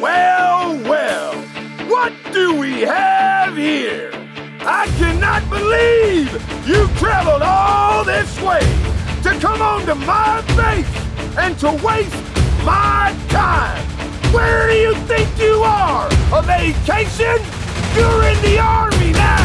Well, well, what do we have here? I cannot believe you traveled all this way to come onto my base and to waste my time. Where do you think you are? A vacation? You're in the Army now!